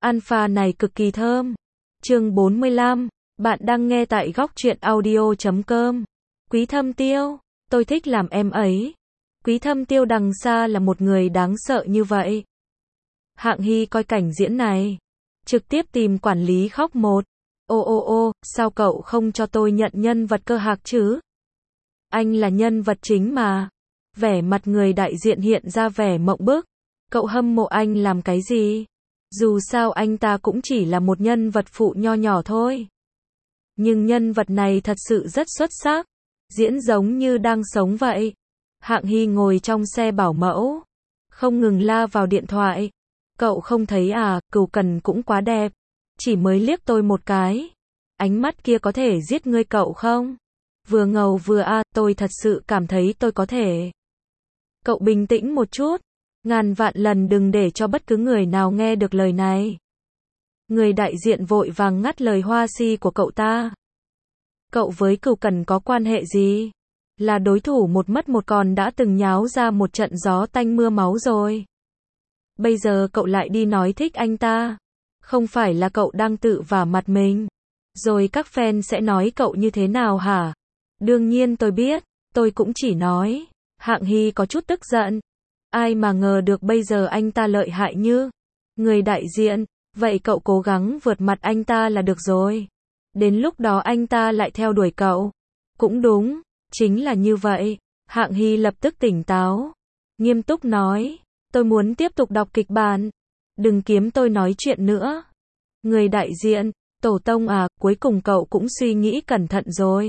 Alpha này cực kỳ thơm. Chương 45, bạn đang nghe tại góc truyện audio.com. Quý Thâm Tiêu, tôi thích làm em ấy. Quý Thâm Tiêu đằng xa là một người đáng sợ như vậy. Hạng Hy coi cảnh diễn này, trực tiếp tìm quản lý khóc một. Ô, sao cậu không cho tôi nhận nhân vật cơ hạc chứ? Anh là nhân vật chính mà. Vẻ mặt người đại diện hiện ra vẻ mộng bức. Cậu hâm mộ anh làm cái gì? Dù sao anh ta cũng chỉ là một nhân vật phụ nho nhỏ thôi. Nhưng nhân vật này thật sự rất xuất sắc. Diễn giống như đang sống vậy. Hạng Hy ngồi trong xe bảo mẫu, không ngừng la vào điện thoại. Cậu không thấy à, Cửu Cần cũng quá đẹp. Chỉ mới liếc tôi một cái. Ánh mắt kia có thể giết ngươi cậu không? Vừa ngầu vừa tôi thật sự cảm thấy tôi có thể. Cậu bình tĩnh một chút. Ngàn vạn lần đừng để cho bất cứ người nào nghe được lời này. Người đại diện vội vàng ngắt lời hoa si của cậu ta. Cậu với Cửu Cần có quan hệ gì? Là đối thủ một mất một còn đã từng nháo ra một trận gió tanh mưa máu rồi. Bây giờ cậu lại đi nói thích anh ta. Không phải là cậu đang tự vả mặt mình. Rồi các fan sẽ nói cậu như thế nào hả? Đương nhiên tôi biết, tôi cũng chỉ nói. Hạng Hy có chút tức giận. Ai mà ngờ được bây giờ anh ta lợi hại như người đại diện. Vậy cậu cố gắng vượt mặt anh ta là được rồi. Đến lúc đó anh ta lại theo đuổi cậu. Cũng đúng, chính là như vậy. Hạng Hy lập tức tỉnh táo. Nghiêm túc nói, tôi muốn tiếp tục đọc kịch bản. Đừng kiếm tôi nói chuyện nữa. Người đại diện, tổ tông à, cuối cùng cậu cũng suy nghĩ cẩn thận rồi.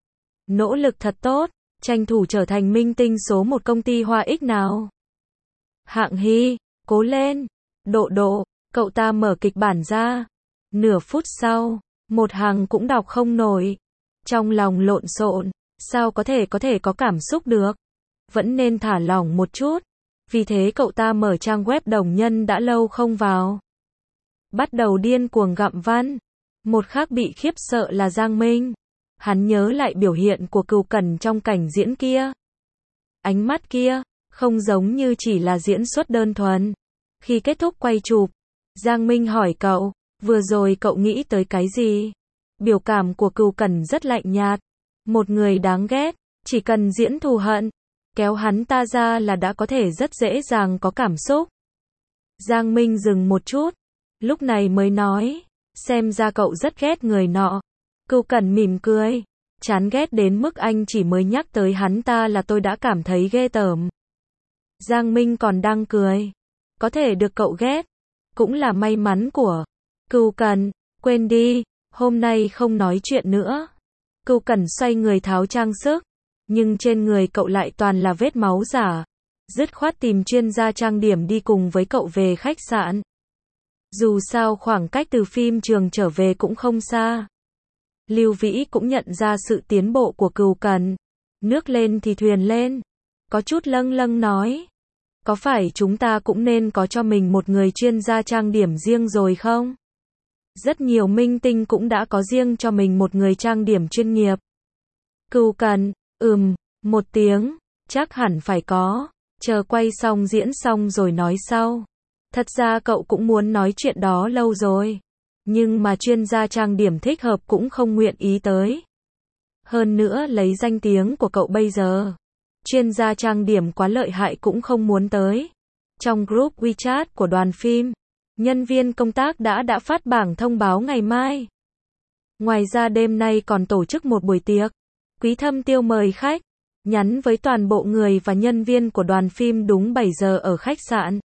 Nỗ lực thật tốt, tranh thủ trở thành minh tinh số một công ty Hoa X nào. Hạng Hy, cố lên. Độ, cậu ta mở kịch bản ra. Nửa phút sau, một hàng cũng đọc không nổi. Trong lòng lộn xộn, sao có thể có cảm xúc được. Vẫn nên thả lỏng một chút. Vì thế cậu ta mở trang web đồng nhân đã lâu không vào. Bắt đầu điên cuồng gặm văn. Một khác bị khiếp sợ là Giang Minh. Hắn nhớ lại biểu hiện của Cửu Cần trong cảnh diễn kia. Ánh mắt kia, không giống như chỉ là diễn xuất đơn thuần. Khi kết thúc quay chụp, Giang Minh hỏi cậu, vừa rồi cậu nghĩ tới cái gì? Biểu cảm của Cửu Cần rất lạnh nhạt. Một người đáng ghét, chỉ cần diễn thù hận, kéo hắn ta ra là đã có thể rất dễ dàng có cảm xúc. Giang Minh dừng một chút, lúc này mới nói, xem ra cậu rất ghét người nọ. Cửu Cần mỉm cười, chán ghét đến mức anh chỉ mới nhắc tới hắn ta là tôi đã cảm thấy ghê tởm. Giang Minh còn đang cười, có thể được cậu ghét, cũng là may mắn của Cửu Cần, quên đi, hôm nay không nói chuyện nữa. Cửu Cần xoay người tháo trang sức, nhưng trên người cậu lại toàn là vết máu giả. Dứt khoát tìm chuyên gia trang điểm đi cùng với cậu về khách sạn. Dù sao khoảng cách từ phim trường trở về cũng không xa. Lưu Vĩ cũng nhận ra sự tiến bộ của Cửu Cần. Nước lên thì thuyền lên. Có chút lâng lâng nói. Có phải chúng ta cũng nên có cho mình một người chuyên gia trang điểm riêng rồi không? Rất nhiều minh tinh cũng đã có riêng cho mình một người trang điểm chuyên nghiệp. Cửu Cần, một tiếng, chắc hẳn phải có. Chờ quay xong diễn xong rồi nói sau. Thật ra cậu cũng muốn nói chuyện đó lâu rồi. Nhưng mà chuyên gia trang điểm thích hợp cũng không nguyện ý tới. Hơn nữa lấy danh tiếng của cậu bây giờ. Chuyên gia trang điểm quá lợi hại cũng không muốn tới. Trong group WeChat của đoàn phim, nhân viên công tác đã phát bảng thông báo ngày mai. Ngoài ra đêm nay còn tổ chức một buổi tiệc. Quý Thâm Tiêu mời khách. Nhắn với toàn bộ người và nhân viên của đoàn phim đúng 7 giờ ở khách sạn.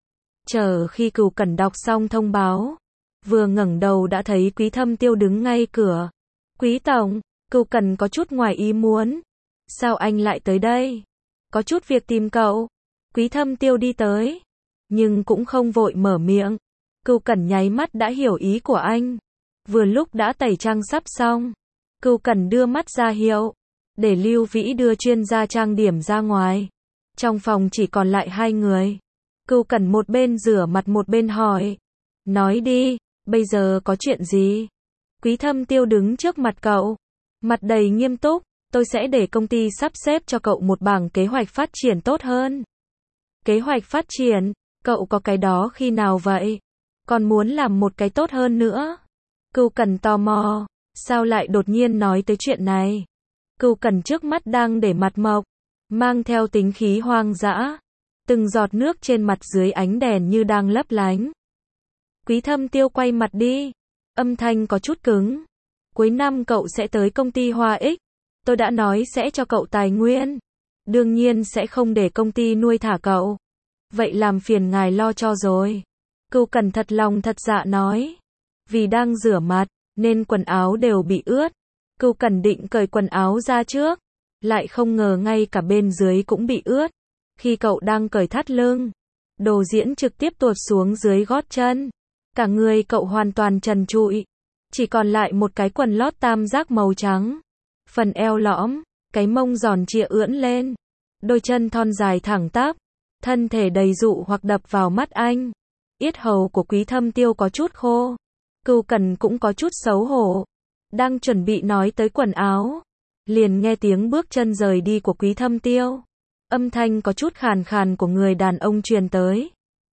Chờ khi Cửu Cần đọc xong thông báo, vừa ngẩng đầu đã thấy Quý Thâm Tiêu đứng ngay cửa. Quý tổng, Cửu Cần có chút ngoài ý muốn. Sao anh lại tới đây? Có chút việc tìm cậu. Quý Thâm Tiêu đi tới, nhưng cũng không vội mở miệng. Cửu Cần nháy mắt đã hiểu ý của anh. Vừa lúc đã tẩy trang sắp xong, Cửu Cần đưa mắt ra hiệu, để Lưu Vĩ đưa chuyên gia trang điểm ra ngoài. Trong phòng chỉ còn lại hai người. Cửu Cần một bên rửa mặt một bên hỏi. Nói đi, bây giờ có chuyện gì? Quý Thâm Tiêu đứng trước mặt cậu, mặt đầy nghiêm túc. Tôi sẽ để công ty sắp xếp cho cậu một bảng kế hoạch phát triển tốt hơn. Kế hoạch phát triển, cậu có cái đó khi nào vậy? còn muốn làm một cái tốt hơn nữa. Cửu Cẩn tò mò, sao lại đột nhiên nói tới chuyện này? Cửu Cẩn trước mắt đang để mặt mộc, mang theo tính khí hoang dã, từng giọt nước trên mặt dưới ánh đèn như đang lấp lánh. Quý Thâm Tiêu quay mặt đi, âm thanh có chút cứng. Cuối năm cậu sẽ tới công ty Hoa Ích, tôi đã nói sẽ cho cậu tài nguyên, đương nhiên sẽ không để công ty nuôi thả cậu. Vậy làm phiền ngài lo cho rồi. Cửu Cẩn thật lòng thật dạ nói. Vì đang rửa mặt, nên quần áo đều bị ướt. Cửu Cẩn định cởi quần áo ra trước, lại không ngờ ngay cả bên dưới cũng bị ướt. Khi cậu đang cởi thắt lưng, đồ diễn trực tiếp tuột xuống dưới gót chân. Cả người cậu hoàn toàn trần trụi, chỉ còn lại một cái quần lót tam giác màu trắng. Phần eo lõm, cái mông giòn chịa ưỡn lên, đôi chân thon dài thẳng tắp, thân thể đầy dụ hoặc đập vào mắt anh. Yết hầu của Quý Thâm Tiêu có chút khô. Cửu Cẩn cũng có chút xấu hổ, đang chuẩn bị nói tới quần áo, liền nghe tiếng bước chân rời đi của Quý Thâm Tiêu. Âm thanh có chút khàn khàn của người đàn ông truyền tới.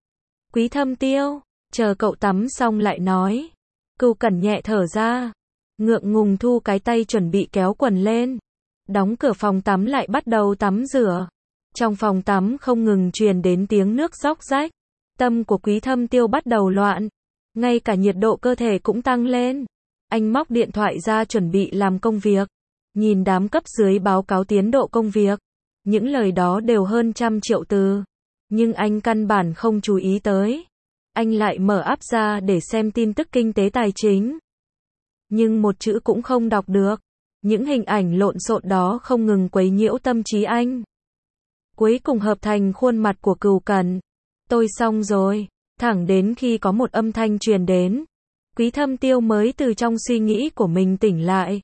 Quý Thâm Tiêu, chờ cậu tắm xong lại nói. Cửu Cẩn nhẹ thở ra, ngượng ngùng thu cái tay chuẩn bị kéo quần lên. Đóng cửa phòng tắm lại bắt đầu tắm rửa. Trong phòng tắm không ngừng truyền đến tiếng nước róc rách. Tâm của Quý Thâm Tiêu bắt đầu loạn, ngay cả nhiệt độ cơ thể cũng tăng lên. Anh móc điện thoại ra chuẩn bị làm công việc, nhìn đám cấp dưới báo cáo tiến độ công việc. Những lời đó đều hơn 100 triệu từ, nhưng anh căn bản không chú ý tới. Anh lại mở app ra để xem tin tức kinh tế tài chính, nhưng một chữ cũng không đọc được. Những hình ảnh lộn xộn đó không ngừng quấy nhiễu tâm trí anh. Cuối cùng hợp thành khuôn mặt của Cửu Cẩn. Tôi xong rồi. Thẳng đến khi có một âm thanh truyền đến, Quý Thâm Tiêu mới từ trong suy nghĩ của mình tỉnh lại.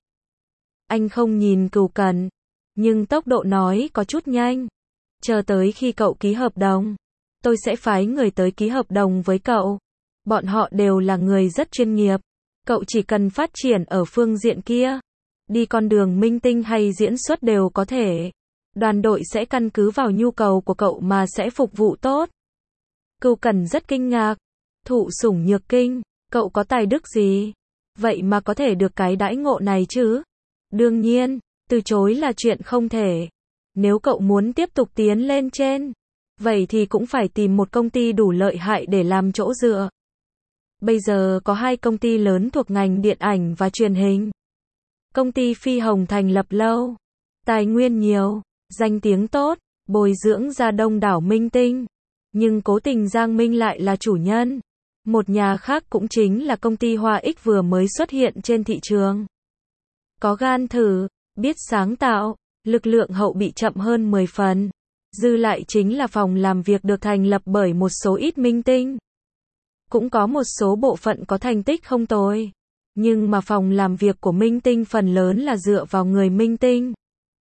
Anh không nhìn Cửu Cẩn, nhưng tốc độ nói có chút nhanh. Chờ tới khi cậu ký hợp đồng, tôi sẽ phái người tới ký hợp đồng với cậu. Bọn họ đều là người rất chuyên nghiệp. Cậu chỉ cần phát triển ở phương diện kia, đi con đường minh tinh hay diễn xuất đều có thể. Đoàn đội sẽ căn cứ vào nhu cầu của cậu mà sẽ phục vụ tốt. Cửu Cẩn rất kinh ngạc. Thụ sủng nhược kinh, cậu có tài đức gì? Vậy mà có thể được cái đãi ngộ này chứ? Đương nhiên, từ chối là chuyện không thể. Nếu cậu muốn tiếp tục tiến lên trên, vậy thì cũng phải tìm một công ty đủ lợi hại để làm chỗ dựa. Bây giờ có 2 công ty lớn thuộc ngành điện ảnh và truyền hình. Công ty Phi Hồng thành lập lâu, tài nguyên nhiều, danh tiếng tốt, bồi dưỡng ra đông đảo minh tinh. Nhưng cố tình Giang Minh lại là chủ nhân. Một nhà khác cũng chính là công ty Hoa Ích vừa mới xuất hiện trên thị trường. Có gan thử, biết sáng tạo, lực lượng hậu bị chậm hơn 10 phần. Dư lại chính là phòng làm việc được thành lập bởi một số ít minh tinh. Cũng có một số bộ phận có thành tích không tồi. Nhưng mà phòng làm việc của minh tinh phần lớn là dựa vào người minh tinh.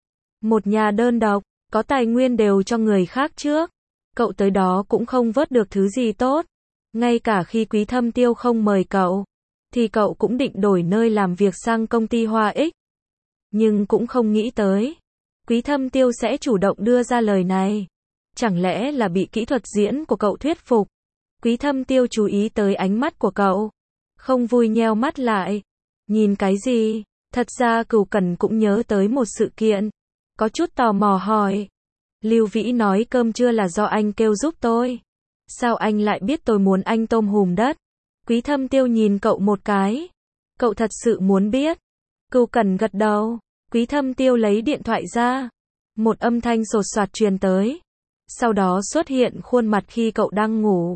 Một nhà đơn độc, có tài nguyên đều cho người khác trước. Cậu tới đó cũng không vớt được thứ gì tốt. Ngay cả khi Quý Thâm Tiêu không mời cậu, thì cậu cũng định đổi nơi làm việc sang công ty Hoa Ích. Nhưng cũng không nghĩ tới, Quý Thâm Tiêu sẽ chủ động đưa ra lời này. Chẳng lẽ là bị kỹ thuật diễn của cậu thuyết phục? Quý Thâm Tiêu chú ý tới ánh mắt của cậu, không vui nheo mắt lại. Nhìn cái gì? Thật ra Cửu Cẩn cũng nhớ tới một sự kiện, có chút tò mò hỏi. Lưu Vĩ nói cơm trưa là do anh kêu giúp tôi. Sao anh lại biết tôi muốn anh tôm hùm đất? Quý Thâm Tiêu nhìn cậu một cái. Cậu thật sự muốn biết? Cửu Cẩn gật đầu. Quý Thâm Tiêu lấy điện thoại ra. Một âm thanh sột soạt truyền tới. Sau đó xuất hiện khuôn mặt khi cậu đang ngủ.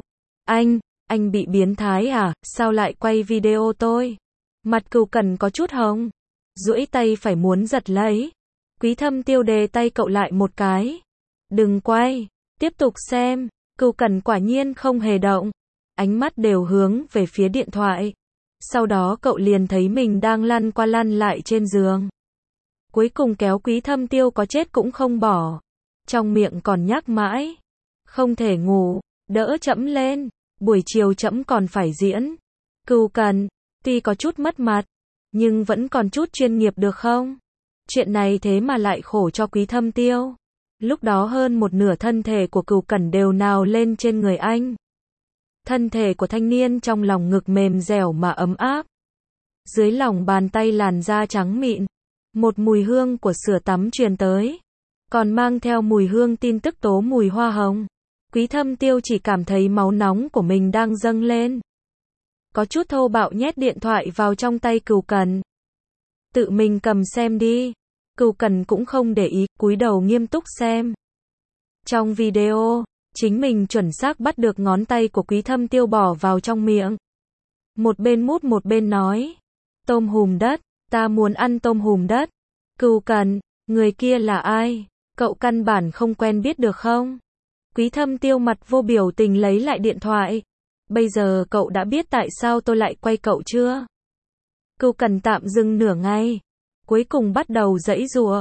Anh bị biến thái à? Sao lại quay video tôi? Mặt Cửu Cẩn có chút hồng. Duỗi tay phải muốn giật lấy. Quý Thâm Tiêu đè tay cậu lại một cái. Đừng quay, tiếp tục xem. Cửu Cẩn quả nhiên không hề động, ánh mắt đều hướng về phía điện thoại. Sau đó cậu liền thấy mình đang lăn qua lăn lại trên giường. Cuối cùng kéo Quý Thâm Tiêu có chết cũng không bỏ. Trong miệng còn nhắc mãi. Không thể ngủ, đỡ trẫm lên, buổi chiều trẫm còn phải diễn. Cửu Cẩn, tuy có chút mất mặt, nhưng vẫn còn chút chuyên nghiệp được không? Chuyện này thế mà lại khổ cho Quý Thâm Tiêu. Lúc đó hơn một nửa thân thể của Cửu Cẩn đều nào lên trên người anh. Thân thể của thanh niên trong lòng ngực mềm dẻo mà ấm áp. Dưới lòng bàn tay làn da trắng mịn. Một mùi hương của sữa tắm truyền tới. Còn mang theo mùi hương tin tức tố mùi hoa hồng. Quý Thâm Tiêu chỉ cảm thấy máu nóng của mình đang dâng lên. Có chút thô bạo nhét điện thoại vào trong tay Cửu Cẩn. Tự mình cầm xem đi. Cửu Cẩn cũng không để ý, cúi đầu nghiêm túc xem. Trong video, chính mình chuẩn xác bắt được ngón tay của Quý Thâm Tiêu bỏ vào trong miệng. Một bên mút một bên nói. Tôm hùm đất, ta muốn ăn tôm hùm đất. Cửu Cẩn, người kia là ai? Cậu căn bản không quen biết được không? Quý Thâm Tiêu mặt vô biểu tình lấy lại điện thoại. Bây giờ cậu đã biết tại sao tôi lại quay cậu chưa? Cửu Cẩn tạm dừng nửa ngày. Cuối cùng bắt đầu giãy giụa.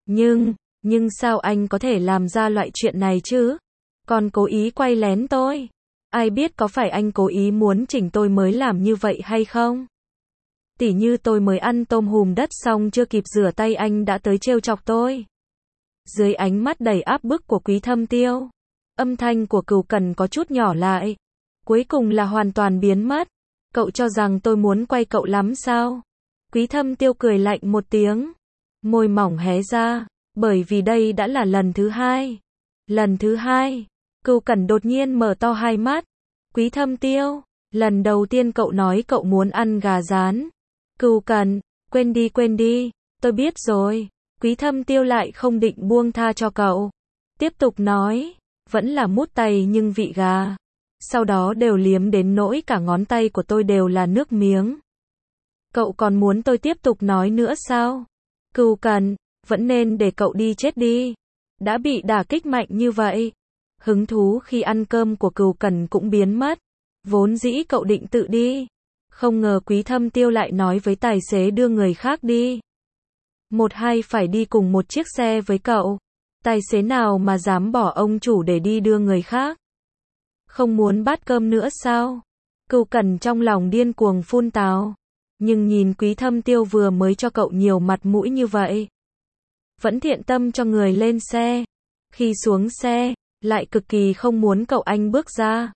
Nhưng sao anh có thể làm ra loại chuyện này chứ? Còn cố ý quay lén tôi. Ai biết có phải anh cố ý muốn chỉnh tôi mới làm như vậy hay không? Tỉ như tôi mới ăn tôm hùm đất xong chưa kịp rửa tay anh đã tới trêu chọc tôi. Dưới ánh mắt đầy áp bức của Quý Thâm Tiêu, âm thanh của Cửu Cẩn có chút nhỏ lại. Cuối cùng là hoàn toàn biến mất. Cậu cho rằng tôi muốn quay cậu lắm sao? Quý Thâm Tiêu cười lạnh một tiếng. Môi mỏng hé ra. Bởi vì đây đã là lần thứ hai. Lần thứ hai. Cửu Cẩn đột nhiên mở to hai mắt. Quý Thâm Tiêu, lần đầu tiên cậu nói cậu muốn ăn gà rán. Cửu Cẩn, quên đi, tôi biết rồi. Quý Thâm Tiêu lại không định buông tha cho cậu. Tiếp tục nói, vẫn là mút tay nhưng vị gà. Sau đó đều liếm đến nỗi cả ngón tay của tôi đều là nước miếng. Cậu còn muốn tôi tiếp tục nói nữa sao? Cửu Cẩn, vẫn nên để cậu đi chết đi. Đã bị đả kích mạnh như vậy. Hứng thú khi ăn cơm của Cửu Cẩn cũng biến mất. Vốn dĩ cậu định tự đi. Không ngờ Quý Thâm Tiêu lại nói với tài xế đưa người khác đi. Một hai phải đi cùng một chiếc xe với cậu. Tài xế nào mà dám bỏ ông chủ để đi đưa người khác? Không muốn bát cơm nữa sao? Cửu Cẩn trong lòng điên cuồng phun tào. Nhưng nhìn Quý Thâm Tiêu vừa mới cho cậu nhiều mặt mũi như vậy. Vẫn thiện tâm cho người lên xe. Khi xuống xe, lại cực kỳ không muốn cậu anh bước ra.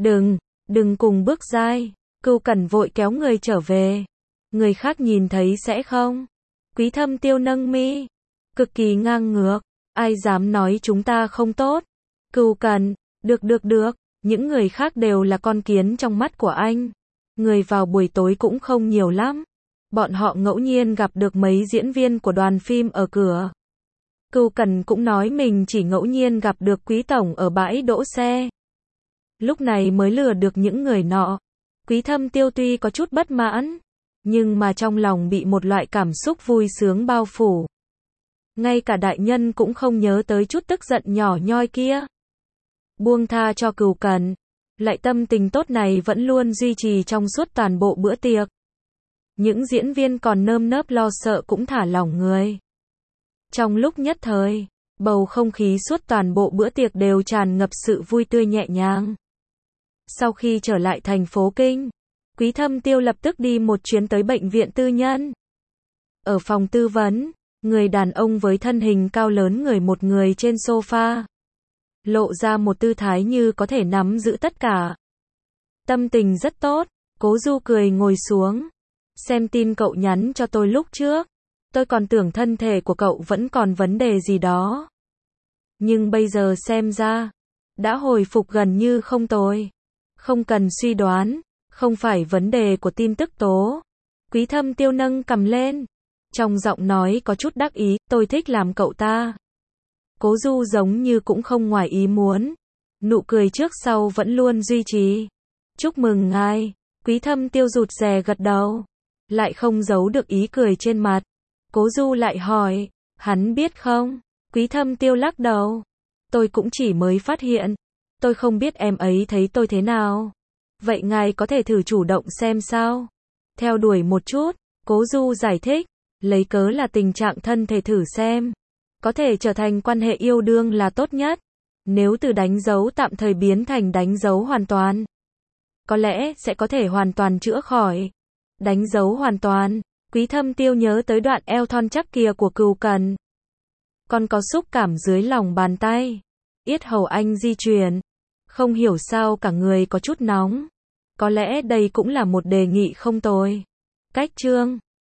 Đừng cùng bước dai. Cửu Cẩn vội kéo người trở về. Người khác nhìn thấy sẽ không? Quý Thâm Tiêu nâng mi. Cực kỳ ngang ngược. Ai dám nói chúng ta không tốt? Cửu Cẩn, được. Những người khác đều là con kiến trong mắt của anh. Người vào buổi tối cũng không nhiều lắm. Bọn họ ngẫu nhiên gặp được mấy diễn viên của đoàn phim ở cửa. Cửu Cẩn cũng nói mình chỉ ngẫu nhiên gặp được Quý Tổng ở bãi đỗ xe. Lúc này mới lừa được những người nọ. Quý Thâm Tiêu tuy có chút bất mãn, nhưng mà trong lòng bị một loại cảm xúc vui sướng bao phủ. Ngay cả đại nhân cũng không nhớ tới chút tức giận nhỏ nhoi kia. Buông tha cho Cửu Cẩn. Lại tâm tình tốt này vẫn luôn duy trì trong suốt toàn bộ bữa tiệc. Những diễn viên còn nơm nớp lo sợ cũng thả lỏng người. Trong lúc nhất thời, bầu không khí suốt toàn bộ bữa tiệc đều tràn ngập sự vui tươi nhẹ nhàng. Sau khi trở lại thành phố Kinh, Quý Thâm Tiêu lập tức đi một chuyến tới bệnh viện tư nhân. Ở phòng tư vấn, người đàn ông với thân hình cao lớn người một người trên sofa. Lộ ra một tư thái như có thể nắm giữ tất cả. Tâm tình rất tốt, Cố Du cười ngồi xuống. Xem tin cậu nhắn cho tôi lúc trước. Tôi còn tưởng thân thể của cậu vẫn còn vấn đề gì đó. Nhưng bây giờ xem ra, đã hồi phục gần như không tồi. Không cần suy đoán, không phải vấn đề của tin tức tố. Quý Thâm Tiêu nâng cầm lên. Trong giọng nói có chút đắc ý, tôi thích làm cậu ta. Cố Du giống như cũng không ngoài ý muốn. Nụ cười trước sau vẫn luôn duy trì. Chúc mừng ngài. Quý Thâm Tiêu rụt rè gật đầu. Lại không giấu được ý cười trên mặt. Cố Du lại hỏi, hắn biết không? Quý Thâm Tiêu lắc đầu. Tôi cũng chỉ mới phát hiện. Tôi không biết em ấy thấy tôi thế nào. Vậy ngài có thể thử chủ động xem sao? Theo đuổi một chút, Cố Du giải thích. Lấy cớ là tình trạng thân thể thử xem. Có thể trở thành quan hệ yêu đương là tốt nhất. Nếu từ đánh dấu tạm thời biến thành đánh dấu hoàn toàn, có lẽ sẽ có thể hoàn toàn chữa khỏi. Đánh dấu hoàn toàn. Quý Thâm Tiêu nhớ tới đoạn eo thon chắc kia của Cửu Cẩn. Còn có xúc cảm dưới lòng bàn tay. Yết hầu anh di chuyển. Không hiểu sao cả người có chút nóng. Có lẽ đây cũng là một đề nghị không tồi. Cách chương